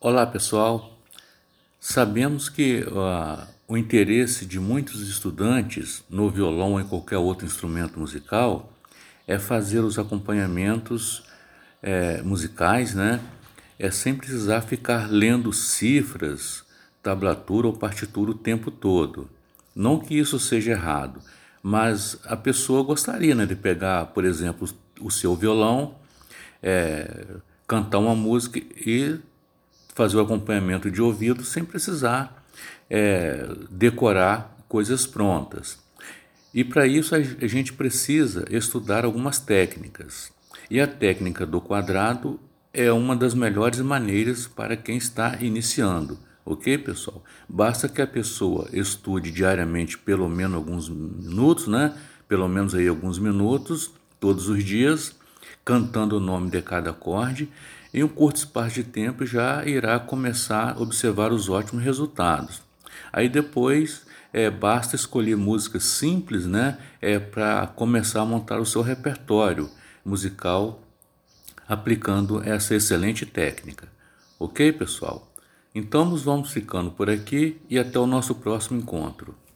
Olá pessoal, sabemos que o interesse de muitos estudantes no violão ou em qualquer outro instrumento musical é fazer os acompanhamentos musicais, né? Sem precisar ficar lendo cifras, tablatura ou partitura o tempo todo. Não que isso seja errado, mas a pessoa gostaria, né, de pegar, por exemplo, o seu violão, cantar uma música e fazer o acompanhamento de ouvido sem precisar decorar coisas prontas. E para isso a gente precisa estudar algumas técnicas. E a técnica do quadrado é uma das melhores maneiras para quem está iniciando. Ok, pessoal? Basta que a pessoa estude diariamente pelo menos alguns minutos, né? Pelo menos aí alguns minutos, todos os dias, cantando o nome de cada acorde. Em um curto espaço de tempo já irá começar a observar os ótimos resultados. Aí depois basta escolher músicas simples, né? Para começar a montar o seu repertório musical aplicando essa excelente técnica. Ok, pessoal? Então nós vamos ficando por aqui e até o nosso próximo encontro.